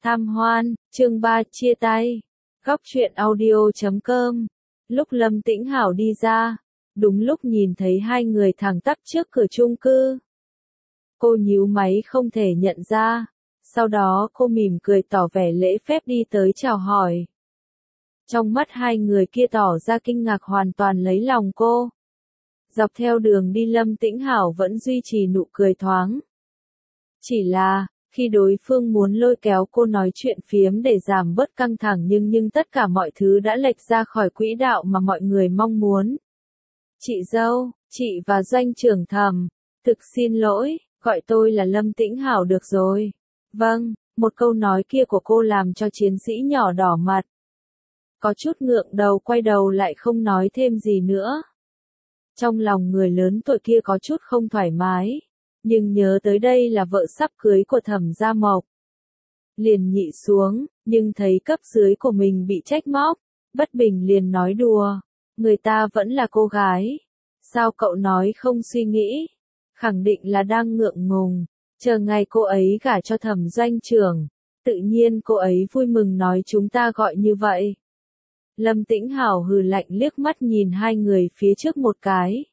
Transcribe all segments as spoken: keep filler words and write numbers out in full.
Tham hoan, chương ba chia tay. Góc truyện audio chấm com. Lúc Lâm Tĩnh Hảo đi ra, đúng lúc nhìn thấy hai người thẳng tắp trước cửa chung cư. Cô nhíu máy không thể nhận ra, sau đó cô mỉm cười tỏ vẻ lễ phép đi tới chào hỏi. Trong mắt hai người kia tỏ ra kinh ngạc hoàn toàn lấy lòng cô. Dọc theo đường đi Lâm Tĩnh Hảo vẫn duy trì nụ cười thoáng. Chỉ là, khi đối phương muốn lôi kéo cô nói chuyện phiếm để giảm bớt căng thẳng nhưng nhưng tất cả mọi thứ đã lệch ra khỏi quỹ đạo mà mọi người mong muốn. Chị dâu, chị và doanh trưởng Thẩm, thực xin lỗi, gọi tôi là Lâm Tĩnh Hảo được rồi. Vâng, một câu nói kia của cô làm cho chiến sĩ nhỏ đỏ mặt. Có chút ngượng đầu quay đầu lại không nói thêm gì nữa. Trong lòng người lớn tuổi kia có chút không thoải mái. Nhưng nhớ tới đây là vợ sắp cưới của Thẩm Gia Mộc. Liền nhịn xuống, nhưng thấy cấp dưới của mình bị trách móc, bất bình liền nói đùa. Người ta vẫn là cô gái. Sao cậu nói không suy nghĩ? Khẳng định là đang ngượng ngùng, chờ ngày cô ấy gả cho Thẩm doanh trưởng. Tự nhiên cô ấy vui mừng nói chúng ta gọi như vậy. Lâm Tĩnh Hảo hừ lạnh liếc mắt nhìn hai người phía trước một cái.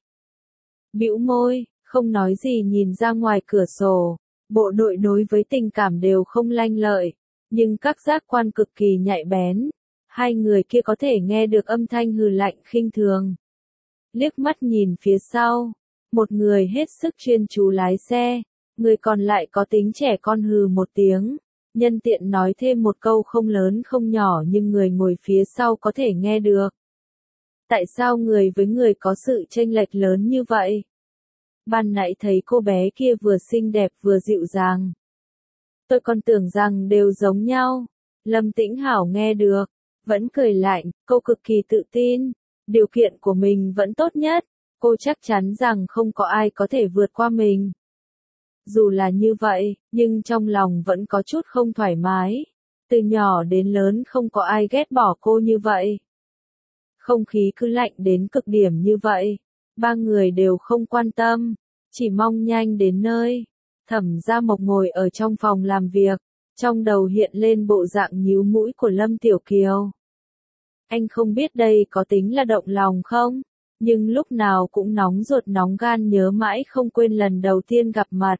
Bĩu môi. Không nói gì nhìn ra ngoài cửa sổ, bộ đội đối với tình cảm đều không lanh lợi, nhưng các giác quan cực kỳ nhạy bén. Hai người kia có thể nghe được âm thanh hừ lạnh khinh thường. Liếc mắt nhìn phía sau, một người hết sức chuyên chú lái xe, người còn lại có tính trẻ con hừ một tiếng, nhân tiện nói thêm một câu không lớn không nhỏ nhưng người ngồi phía sau có thể nghe được. Tại sao người với người có sự chênh lệch lớn như vậy? Ban nãy thấy cô bé kia vừa xinh đẹp vừa dịu dàng. Tôi còn tưởng rằng đều giống nhau. Lâm Tĩnh Hảo nghe được, vẫn cười lạnh, cô cực kỳ tự tin. Điều kiện của mình vẫn tốt nhất, cô chắc chắn rằng không có ai có thể vượt qua mình. Dù là như vậy, nhưng trong lòng vẫn có chút không thoải mái. Từ nhỏ đến lớn không có ai ghét bỏ cô như vậy. Không khí cứ lạnh đến cực điểm như vậy. Ba người đều không quan tâm, chỉ mong nhanh đến nơi. Thẩm Gia Mộc ngồi ở trong phòng làm việc, trong đầu hiện lên bộ dạng nhíu mũi của Lâm Tiểu Kiều. Anh không biết đây có tính là động lòng không, nhưng lúc nào cũng nóng ruột nóng gan nhớ mãi không quên lần đầu tiên gặp mặt.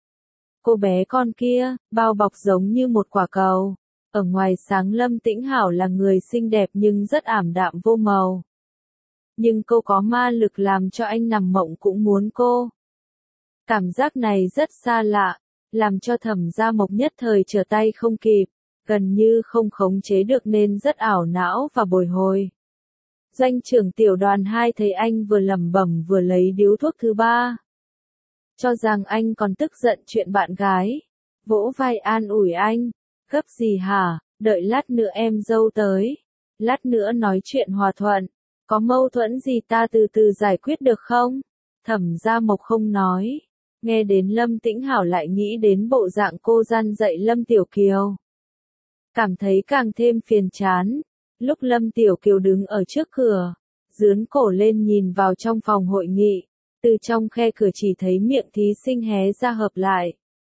Cô bé con kia, bao bọc giống như một quả cầu. Ở ngoài sáng Lâm Tĩnh Hảo là người xinh đẹp nhưng rất ảm đạm vô màu. Nhưng cô có ma lực làm cho anh nằm mộng cũng muốn cô. Cảm giác này rất xa lạ, làm cho Thẩm Gia Mộc nhất thời trở tay không kịp, gần như không khống chế được nên rất ảo não và bồi hồi. Doanh trưởng tiểu đoàn hai thấy anh vừa lẩm bẩm vừa lấy điếu thuốc thứ ba. Cho rằng anh còn tức giận chuyện bạn gái. Vỗ vai an ủi anh, gấp gì hả, đợi lát nữa em dâu tới. Lát nữa nói chuyện hòa thuận. Có mâu thuẫn gì ta từ từ giải quyết được không? Thẩm Gia Mộc không nói. Nghe đến Lâm Tĩnh Hảo lại nghĩ đến bộ dạng cô gian dạy Lâm Tiểu Kiều. Cảm thấy càng thêm phiền chán. Lúc Lâm Tiểu Kiều đứng ở trước cửa, dướn cổ lên nhìn vào trong phòng hội nghị. Từ trong khe cửa chỉ thấy miệng thí sinh hé ra hợp lại.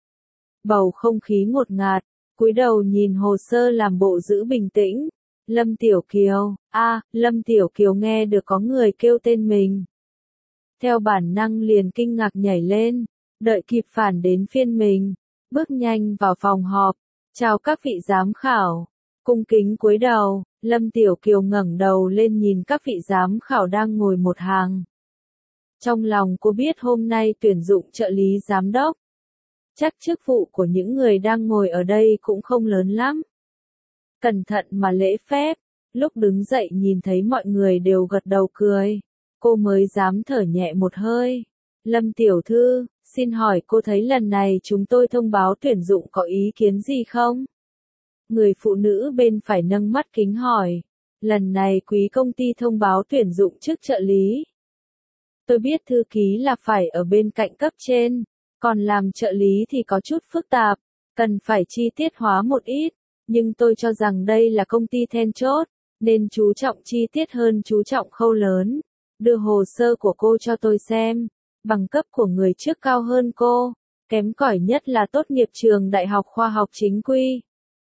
Bầu không khí ngột ngạt, cúi đầu nhìn hồ sơ làm bộ giữ bình tĩnh. Lâm Tiểu Kiều, a, à, Lâm Tiểu Kiều nghe được có người kêu tên mình. Theo bản năng liền kinh ngạc nhảy lên, đợi kịp phản đến phiên mình, bước nhanh vào phòng họp, chào các vị giám khảo, cung kính cúi đầu, Lâm Tiểu Kiều ngẩng đầu lên nhìn các vị giám khảo đang ngồi một hàng. Trong lòng cô biết hôm nay tuyển dụng trợ lý giám đốc. Chắc chức vụ của những người đang ngồi ở đây cũng không lớn lắm. Cẩn thận mà lễ phép, lúc đứng dậy nhìn thấy mọi người đều gật đầu cười, cô mới dám thở nhẹ một hơi. Lâm tiểu thư, xin hỏi cô thấy lần này chúng tôi thông báo tuyển dụng có ý kiến gì không? Người phụ nữ bên phải nâng mắt kính hỏi, lần này quý công ty thông báo tuyển dụng chức trợ lý. Tôi biết thư ký là phải ở bên cạnh cấp trên, còn làm trợ lý thì có chút phức tạp, cần phải chi tiết hóa một ít. Nhưng tôi cho rằng đây là công ty then chốt, nên chú trọng chi tiết hơn chú trọng khâu lớn. Đưa hồ sơ của cô cho tôi xem, bằng cấp của người trước cao hơn cô, kém cỏi nhất là tốt nghiệp trường đại học khoa học chính quy.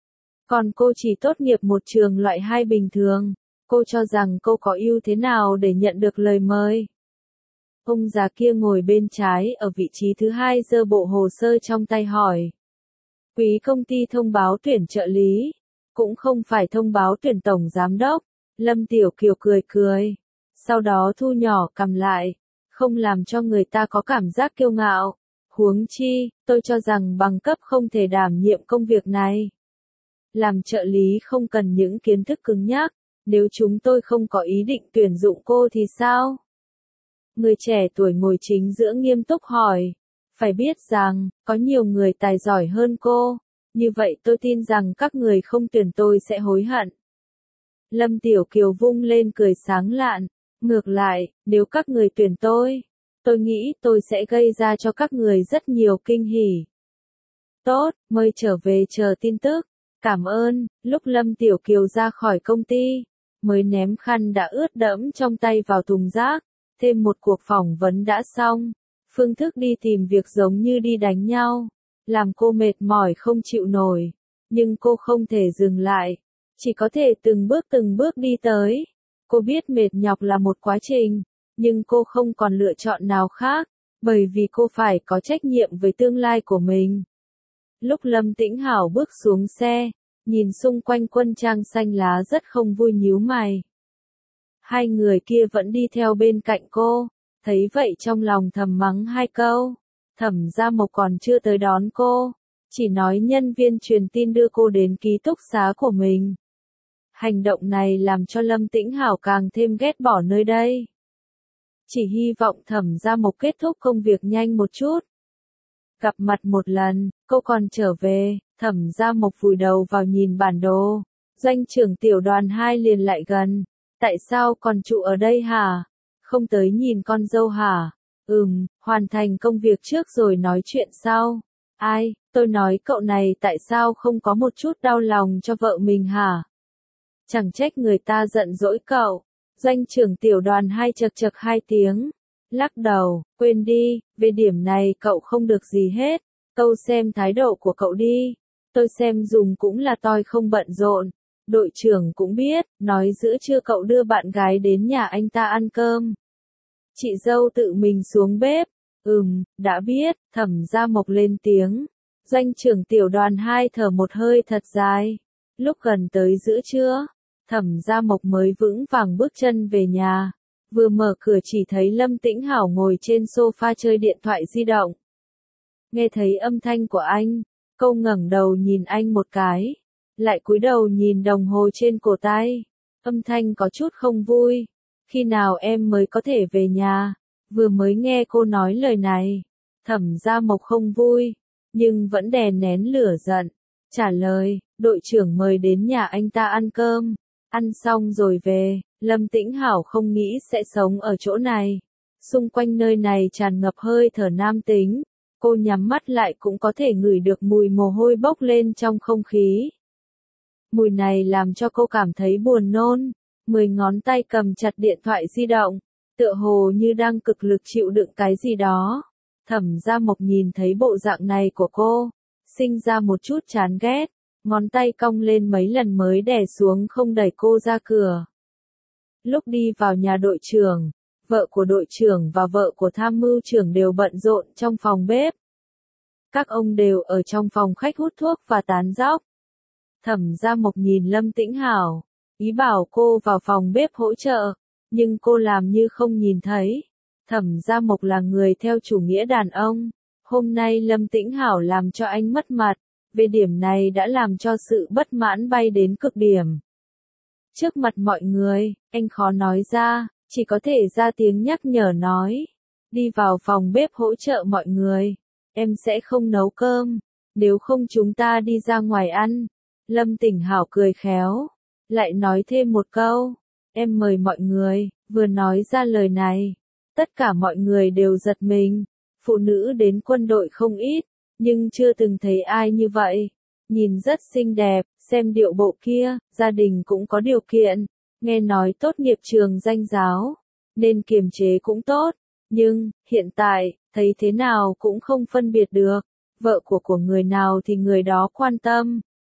Còn cô chỉ tốt nghiệp một trường loại hai bình thường. Cô cho rằng cô có ưu thế nào để nhận được lời mời? Ông già kia ngồi bên trái ở vị trí thứ hai giơ bộ hồ sơ trong tay hỏi. Quý công ty thông báo tuyển trợ lý, cũng không phải thông báo tuyển tổng giám đốc. Lâm Tiểu Kiều cười cười, sau đó thu nhỏ cằm lại, không làm cho người ta có cảm giác kiêu ngạo. Huống chi, tôi cho rằng bằng cấp không thể đảm nhiệm công việc này. Làm trợ lý không cần những kiến thức cứng nhắc, nếu chúng tôi không có ý định tuyển dụng cô thì sao? Người trẻ tuổi ngồi chính giữa nghiêm túc hỏi. Phải biết rằng, có nhiều người tài giỏi hơn cô, như vậy tôi tin rằng các người không tuyển tôi sẽ hối hận. Lâm Tiểu Kiều vung lên cười sáng lạn, ngược lại, nếu các người tuyển tôi, tôi nghĩ tôi sẽ gây ra cho các người rất nhiều kinh hỉ. Tốt, mời trở về chờ tin tức. Cảm ơn. Lúc Lâm Tiểu Kiều ra khỏi công ty, mới ném khăn đã ướt đẫm trong tay vào thùng rác, thêm một cuộc phỏng vấn đã xong. Phương thức đi tìm việc giống như đi đánh nhau, làm cô mệt mỏi không chịu nổi, nhưng cô không thể dừng lại, chỉ có thể từng bước từng bước đi tới. Cô biết mệt nhọc là một quá trình, nhưng cô không còn lựa chọn nào khác, bởi vì cô phải có trách nhiệm với tương lai của mình. Lúc Lâm Tĩnh Hảo bước xuống xe, nhìn xung quanh quân trang xanh lá rất không vui nhíu mày. Hai người kia vẫn đi theo bên cạnh cô, thấy vậy trong lòng thầm mắng hai câu. Thẩm Gia Mộc còn chưa tới đón cô, chỉ nói nhân viên truyền tin đưa cô đến ký túc xá của mình. Hành động này làm cho Lâm Tĩnh Hảo càng thêm ghét bỏ nơi đây. Chỉ hy vọng Thẩm Gia Mộc kết thúc công việc nhanh một chút. Gặp mặt một lần, cô còn trở về, Thẩm Gia Mộc vùi đầu vào nhìn bản đồ. Doanh trưởng tiểu đoàn hai liền lại gần. Tại sao còn trụ ở đây hả? Không tới nhìn con dâu hả? Ừm, hoàn thành công việc trước rồi nói chuyện sau. Ai, tôi nói cậu này tại sao không có một chút đau lòng cho vợ mình hả? Chẳng trách người ta giận dỗi cậu. Doanh trưởng tiểu đoàn hai chật chật hai tiếng. Lắc đầu, quên đi, về điểm này cậu không được gì hết. Câu xem thái độ của cậu đi. Tôi xem dùng cũng là toi không bận rộn. Đội trưởng cũng biết, nói giữa trưa cậu đưa bạn gái đến nhà anh ta ăn cơm. Chị dâu tự mình xuống bếp. Ừm, đã biết. Thẩm Gia Mộc lên tiếng. Doanh trưởng tiểu đoàn hai thở một hơi thật dài. Lúc gần tới giữa trưa, Thẩm Gia Mộc mới vững vàng bước chân về nhà. Vừa mở cửa chỉ thấy Lâm Tĩnh Hảo ngồi trên sofa chơi điện thoại di động. Nghe thấy âm thanh của anh, cô ngẩng đầu nhìn anh một cái, lại cúi đầu nhìn đồng hồ trên cổ tay. Âm thanh có chút không vui. Khi nào em mới có thể về nhà? Vừa mới nghe cô nói lời này, Thẩm Gia Mộc không vui, nhưng vẫn đè nén lửa giận. Trả lời, đội trưởng mời đến nhà anh ta ăn cơm. Ăn xong rồi về. Lâm Tĩnh Hảo không nghĩ sẽ sống ở chỗ này. Xung quanh nơi này tràn ngập hơi thở nam tính. Cô nhắm mắt lại cũng có thể ngửi được mùi mồ hôi bốc lên trong không khí. Mùi này làm cho cô cảm thấy buồn nôn. Mười ngón tay cầm chặt điện thoại di động, tựa hồ như đang cực lực chịu đựng cái gì đó. Thẩm Gia Mộc nhìn thấy bộ dạng này của cô, sinh ra một chút chán ghét, ngón tay cong lên mấy lần mới đè xuống không đẩy cô ra cửa. Lúc đi vào nhà đội trưởng, vợ của đội trưởng và vợ của tham mưu trưởng đều bận rộn trong phòng bếp. Các ông đều ở trong phòng khách hút thuốc và tán dóc. Thẩm Gia Mộc nhìn Lâm Tĩnh Hảo, ý bảo cô vào phòng bếp hỗ trợ, nhưng cô làm như không nhìn thấy. Thẩm Gia Mộc là người theo chủ nghĩa đàn ông. Hôm nay Lâm Tĩnh Hảo làm cho anh mất mặt, về điểm này đã làm cho sự bất mãn bay đến cực điểm. Trước mặt mọi người, anh khó nói ra, chỉ có thể ra tiếng nhắc nhở nói. Đi vào phòng bếp hỗ trợ mọi người. Em sẽ không nấu cơm, nếu không chúng ta đi ra ngoài ăn. Lâm Tĩnh Hảo cười khéo, lại nói thêm một câu. Em mời mọi người. Vừa nói ra lời này, tất cả mọi người đều giật mình. Phụ nữ đến quân đội không ít, nhưng chưa từng thấy ai như vậy. Nhìn rất xinh đẹp, xem điệu bộ kia, gia đình cũng có điều kiện. Nghe nói tốt nghiệp trường danh giáo, nên kiềm chế cũng tốt. Nhưng, hiện tại, thấy thế nào cũng không phân biệt được. Vợ của của người nào thì người đó quan tâm.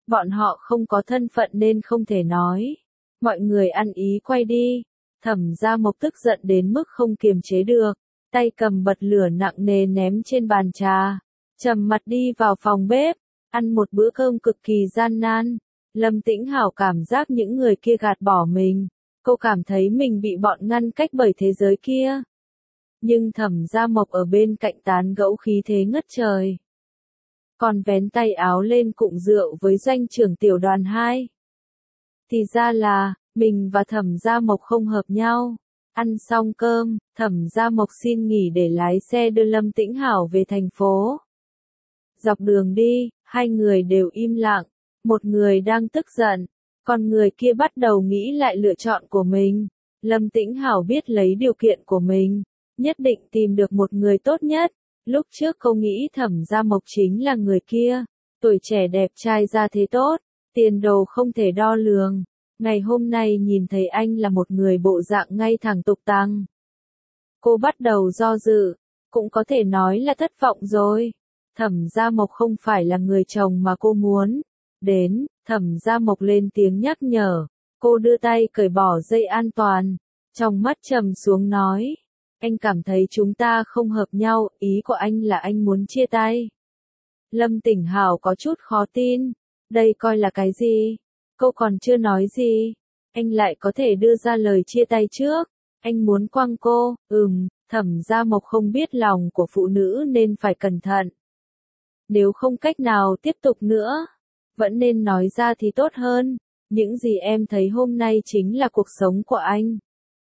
Bọn họ không có thân phận nên không thể nói. Mọi người ăn ý quay đi. Thẩm Gia Mộc tức giận đến mức không kiềm chế được, tay cầm bật lửa nặng nề ném trên bàn trà, trầm mặt đi vào phòng bếp, ăn một bữa cơm cực kỳ gian nan. Lâm Tĩnh Hảo cảm giác những người kia gạt bỏ mình, cô cảm thấy mình bị bọn ngăn cách bởi thế giới kia. Nhưng Thẩm Gia Mộc ở bên cạnh tán gẫu khí thế ngất trời. Còn vén tay áo lên cụng rượu với doanh trưởng tiểu đoàn hai. Thì ra là, mình và Thẩm Gia Mộc không hợp nhau. Ăn xong cơm, Thẩm Gia Mộc xin nghỉ để lái xe đưa Lâm Tĩnh Hảo về thành phố. Dọc đường đi, hai người đều im lặng, một người đang tức giận, còn người kia bắt đầu nghĩ lại lựa chọn của mình. Lâm Tĩnh Hảo biết lấy điều kiện của mình, nhất định tìm được một người tốt nhất. Lúc trước cô nghĩ Thẩm Gia Mộc chính là người kia, tuổi trẻ đẹp trai ra thế tốt, tiền đồ không thể đo lường. Ngày hôm nay nhìn thấy anh là một người bộ dạng ngay thẳng tục tằng. Cô bắt đầu do dự, cũng có thể nói là thất vọng rồi. Thẩm Gia Mộc không phải là người chồng mà cô muốn. Đến, Thẩm Gia Mộc lên tiếng nhắc nhở, cô đưa tay cởi bỏ dây an toàn, trong mắt trầm xuống nói. Anh cảm thấy chúng ta không hợp nhau, ý của anh là anh muốn chia tay. Lâm Tĩnh Hảo có chút khó tin, đây coi là cái gì? Cô còn chưa nói gì, anh lại có thể đưa ra lời chia tay trước. Anh muốn quăng cô, ừm, Thẩm Gia Mộc không biết lòng của phụ nữ nên phải cẩn thận. Nếu không cách nào tiếp tục nữa, vẫn nên nói ra thì tốt hơn. Những gì em thấy hôm nay chính là cuộc sống của anh.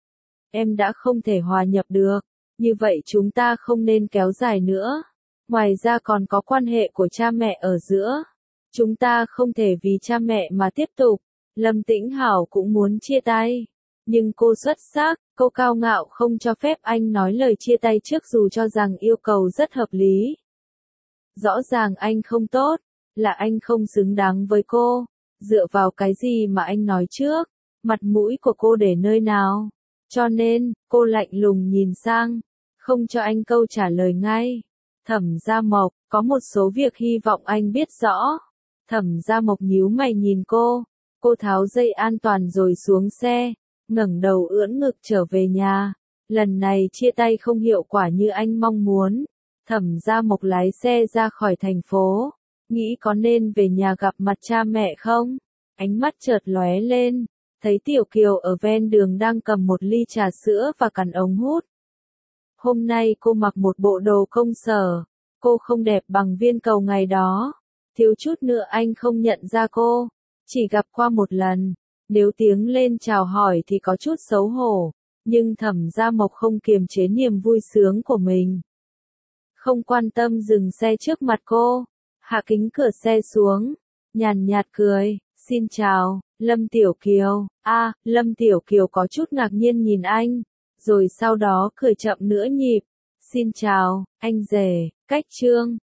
Em đã không thể hòa nhập được, như vậy chúng ta không nên kéo dài nữa. Ngoài ra còn có quan hệ của cha mẹ ở giữa. Chúng ta không thể vì cha mẹ mà tiếp tục. Lâm Tĩnh Hảo cũng muốn chia tay. Nhưng cô xuất sắc, cô cao ngạo không cho phép anh nói lời chia tay trước dù cho rằng yêu cầu rất hợp lý. Rõ ràng anh không tốt, là anh không xứng đáng với cô. Dựa vào cái gì mà anh nói trước, mặt mũi của cô để nơi nào? Cho nên, cô lạnh lùng nhìn sang, không cho anh câu trả lời ngay. Thẩm Gia Mộc, có một số việc hy vọng anh biết rõ. Thẩm Gia Mộc nhíu mày nhìn cô, cô tháo dây an toàn rồi xuống xe, ngẩng đầu ưỡn ngực trở về nhà. Lần này chia tay không hiệu quả như anh mong muốn. Thẩm Gia Mộc lái xe ra khỏi thành phố, nghĩ có nên về nhà gặp mặt cha mẹ không? Ánh mắt chợt lóe lên, thấy Tiểu Kiều ở ven đường đang cầm một ly trà sữa và cắn ống hút. Hôm nay cô mặc một bộ đồ công sở, cô không đẹp bằng viên cầu ngày đó. Thiếu chút nữa anh không nhận ra cô, chỉ gặp qua một lần, nếu tiếng lên chào hỏi thì có chút xấu hổ, nhưng Thẩm Gia Mộc không kiềm chế niềm vui sướng của mình. Không quan tâm dừng xe trước mặt cô, hạ kính cửa xe xuống, nhàn nhạt cười, xin chào, Lâm Tiểu Kiều. A, Lâm Tiểu Kiều có chút ngạc nhiên nhìn anh, rồi sau đó cười chậm nửa nhịp, xin chào, anh rể, cách Trương.